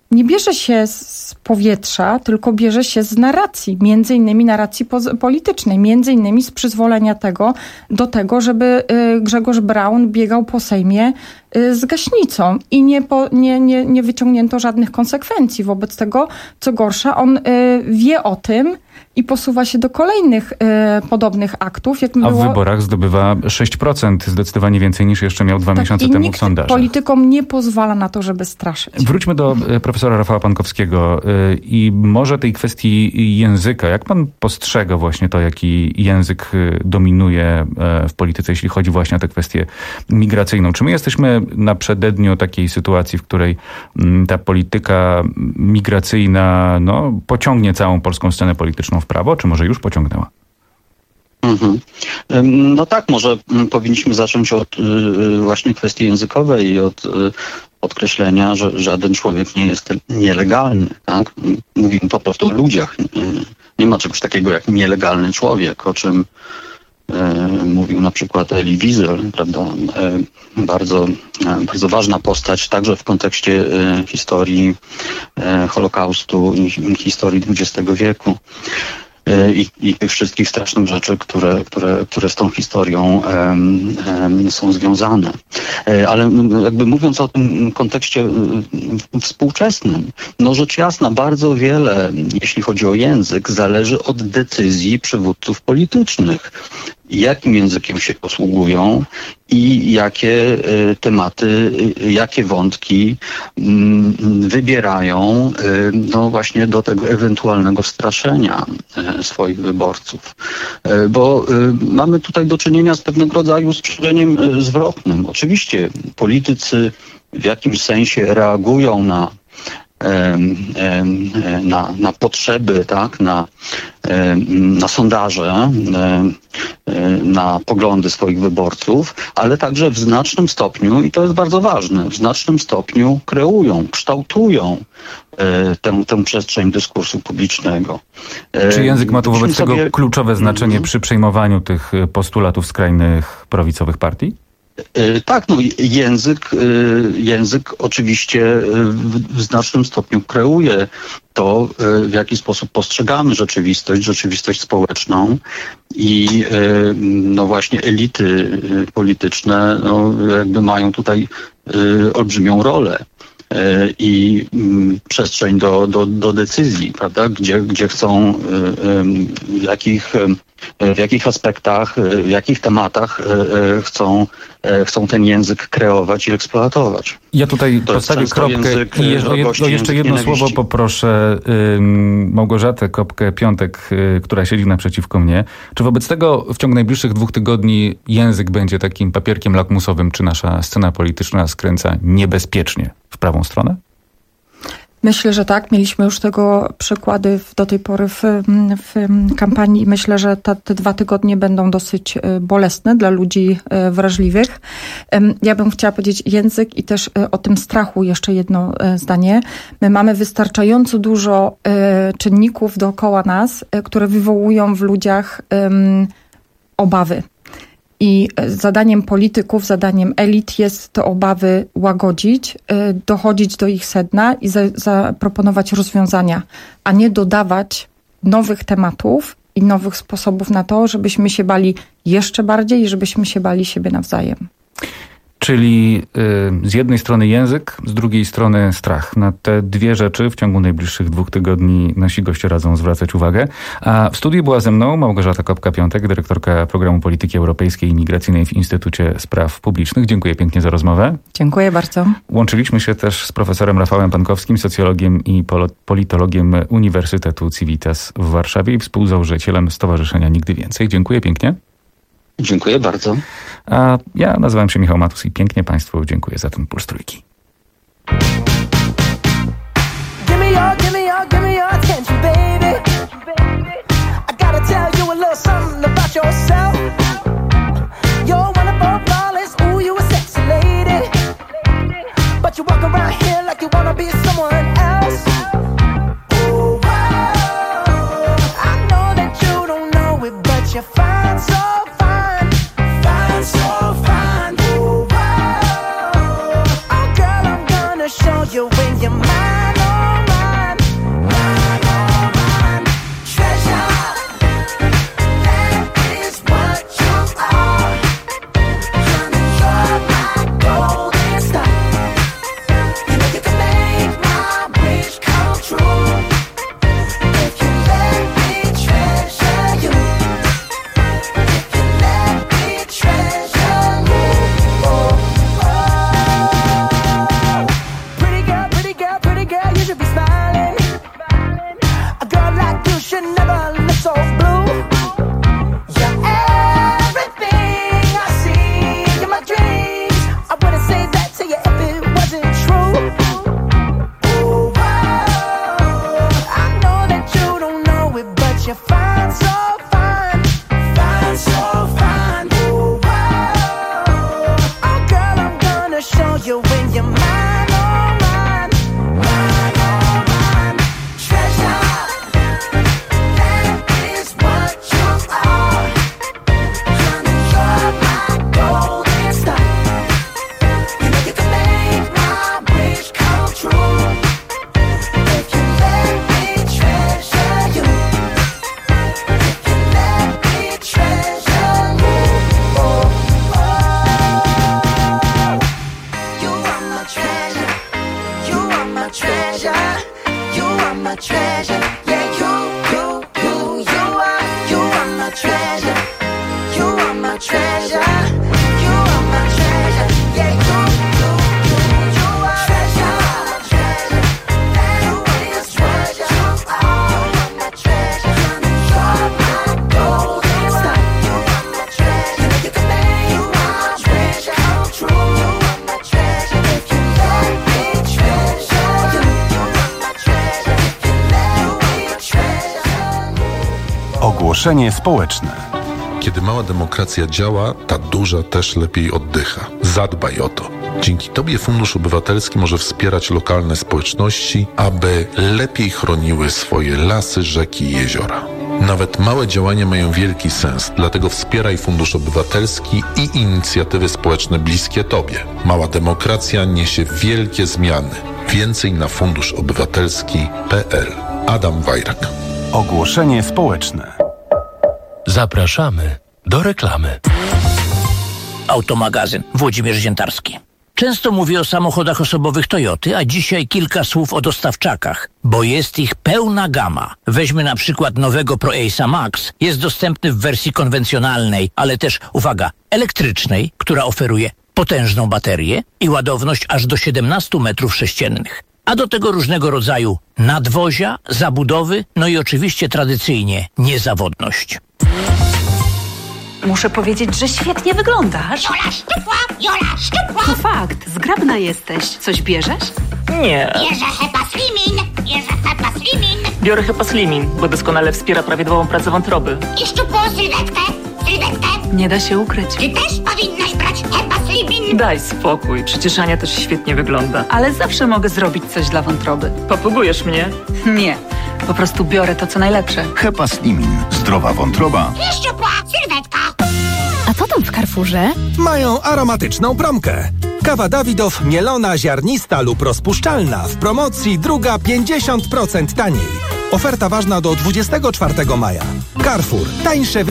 nie bierze się z powietrza, tylko bierze się z narracji, między innymi narracji politycznej, między innymi z przyzwolenia tego, do tego, żeby Grzegorz Braun biegał po Sejmie z gaśnicą i nie, po, nie, nie, nie wyciągnięto żadnych konsekwencji wobec tego. Co gorsza, on wie o tym i posuwa się do kolejnych e, podobnych aktów. Jak A było... w wyborach zdobywa sześć procent, zdecydowanie więcej niż jeszcze miał dwa tak, miesiące i temu nikt w sondażach. politykom nie pozwala na to, żeby straszyć. Wróćmy do profesora Rafała Pankowskiego i może tej kwestii języka. Jak pan postrzega właśnie to, jaki język dominuje w polityce, jeśli chodzi właśnie o tę kwestię migracyjną? Czy my jesteśmy na przededniu takiej sytuacji, w której ta polityka migracyjna no, pociągnie całą polską scenę polityczną w prawo, czy może już pociągnęła? Mhm. No tak, może powinniśmy zacząć od y, właśnie kwestii językowej i od y, podkreślenia, że żaden człowiek nie jest nielegalny. Tak? Mówimy po prostu o ludziach. Nie, nie ma czegoś takiego jak nielegalny człowiek, o czym y, mówił na przykład Elie Wiesel, prawda? Y, bardzo, y, bardzo ważna postać także w kontekście y, historii y, Holokaustu i historii dwudziestego wieku. I, i tych wszystkich strasznych rzeczy, które, które, które z tą historią um, um, są związane. Ale jakby mówiąc o tym kontekście współczesnym, no rzecz jasna, bardzo wiele, jeśli chodzi o język, zależy od decyzji przywódców politycznych. Jakim językiem się posługują i jakie y, tematy, y, jakie wątki y, wybierają y, no właśnie do tego ewentualnego straszenia y, swoich wyborców. Y, bo y, mamy tutaj do czynienia z pewnego rodzaju strzeżeniem y, zwrotnym. Oczywiście politycy w jakimś sensie reagują na Na, na potrzeby, tak, na, na sondaże, na poglądy swoich wyborców, ale także w znacznym stopniu, i to jest bardzo ważne, w znacznym stopniu kreują, kształtują tę, tę przestrzeń dyskursu publicznego. Czy język ma tu wobec tego sobie... kluczowe znaczenie przy przejmowaniu tych postulatów skrajnych prawicowych partii? Tak, no język, język oczywiście w znacznym stopniu kreuje to, w jaki sposób postrzegamy rzeczywistość, rzeczywistość społeczną i no właśnie elity polityczne no jakby mają tutaj olbrzymią rolę i przestrzeń do, do, do decyzji, prawda, gdzie, gdzie chcą, w jakich, w jakich aspektach, w jakich tematach chcą, chcą ten język kreować i eksploatować. Ja tutaj to postawię kropkę język, i jeszcze, jedno, jeszcze jedno nienawiści. słowo poproszę ym, Małgorzatę Kopkę-Piątek, y, która siedzi naprzeciwko mnie. Czy wobec tego w ciągu najbliższych dwóch tygodni język będzie takim papierkiem lakmusowym, czy nasza scena polityczna skręca niebezpiecznie w prawą stronę? Myślę, że tak. Mieliśmy już tego przykłady w, do tej pory w, w kampanii i myślę, że ta, te dwa tygodnie będą dosyć bolesne dla ludzi wrażliwych. Ja bym chciała powiedzieć język i też o tym strachu jeszcze jedno zdanie. My mamy wystarczająco dużo czynników dookoła nas, które wywołują w ludziach obawy. I zadaniem polityków, zadaniem elit jest te obawy łagodzić, dochodzić do ich sedna i za, zaproponować rozwiązania, a nie dodawać nowych tematów i nowych sposobów na to, żebyśmy się bali jeszcze bardziej i żebyśmy się bali siebie nawzajem. Czyli y, z jednej strony język, z drugiej strony strach. Na te dwie rzeczy w ciągu najbliższych dwóch tygodni nasi goście radzą zwracać uwagę. A w studiu była ze mną Małgorzata Kopka-Piątek, dyrektorka Programu Polityki Europejskiej i Migracyjnej w Instytucie Spraw Publicznych. Dziękuję pięknie za rozmowę. Dziękuję bardzo. Łączyliśmy się też z profesorem Rafałem Pankowskim, socjologiem i politologiem Uniwersytetu Civitas w Warszawie i współzałożycielem Stowarzyszenia Nigdy Więcej. Dziękuję pięknie. Dziękuję bardzo. A ja nazywam się Michał Matus i pięknie Państwu dziękuję za ten Puls Trójki. Give me your, give me your, give me your attention, baby. I gotta tell you a little something about yourself. You're wonderful, flawless, ooh, you a sexy lady. But you walk around here like you wanna be someone else. Ooh, whoa. I know that you don't know it, but you're fine, so so fine, ooh, wow. Oh girl, I'm gonna show you when you're mine, oh. you when you're mine, oh mine, mine, oh mine. Treasure, that is what you are. You're my golden star. You know you can make my wish come true. If you let me treasure you, if you let me treasure you, oh, oh. You are my treasure, you are my treasure, you are my treasure. Yeah, you, you, you, you are, you are my treasure, you are my treasure, you are my treasure. Yeah, you, you, you, you are treasure, treasure. You are treasure, you are my treasure. You are my golden star. You are my treasure. You know you can make my treasure come true. You are my treasure. If you let me treasure you, you are my treasure. If you let me treasure. Ogłoszenie społeczne. Kiedy mała demokracja działa, ta duża też lepiej oddycha. Zadbaj o to. Dzięki Tobie Fundusz Obywatelski może wspierać lokalne społeczności, aby lepiej chroniły swoje lasy, rzeki i jeziora. Nawet małe działania mają wielki sens, dlatego wspieraj Fundusz Obywatelski i inicjatywy społeczne bliskie Tobie. Mała demokracja niesie wielkie zmiany. Więcej na fundusz obywatelski kropka p l. Adam Wajrak. Ogłoszenie społeczne. Zapraszamy do reklamy. Automagazyn. Włodzimierz Ziętarski. Często mówię o samochodach osobowych Toyoty, a dzisiaj kilka słów o dostawczakach, bo jest ich pełna gama. Weźmy na przykład nowego Pro Ace'a Max. Jest dostępny w wersji konwencjonalnej, ale też, uwaga, elektrycznej, która oferuje potężną baterię i ładowność aż do siedemnaście metrów sześciennych. A do tego różnego rodzaju nadwozia, zabudowy, no i oczywiście tradycyjnie niezawodność. Muszę powiedzieć, że świetnie wyglądasz. Jola szczupła, Jola szczupła. To fakt, zgrabna jesteś. Coś bierzesz? Nie. Bierze Hepa Slimin, bierze Hepa Slimin. Biorę Hepa Slimin, bo doskonale wspiera prawidłową pracę wątroby. I szczupłą sylwetkę, sylwetkę. Nie da się ukryć. Ty też powinnaś brać Hepa Slimin. Daj spokój, przecież Ania też świetnie wygląda. Ale zawsze mogę zrobić coś dla wątroby. Popugujesz mnie? Nie, po prostu biorę to, co najlepsze. Hepa Slimin. Zdrowa wątroba. I szczupła sylwetka. A co tam w Carrefourze? Mają aromatyczną promkę. Kawa Dawidow mielona, ziarnista lub rozpuszczalna. W promocji druga pięćdziesiąt procent taniej. Oferta ważna do dwudziestego czwartego maja. Carrefour. Tańsze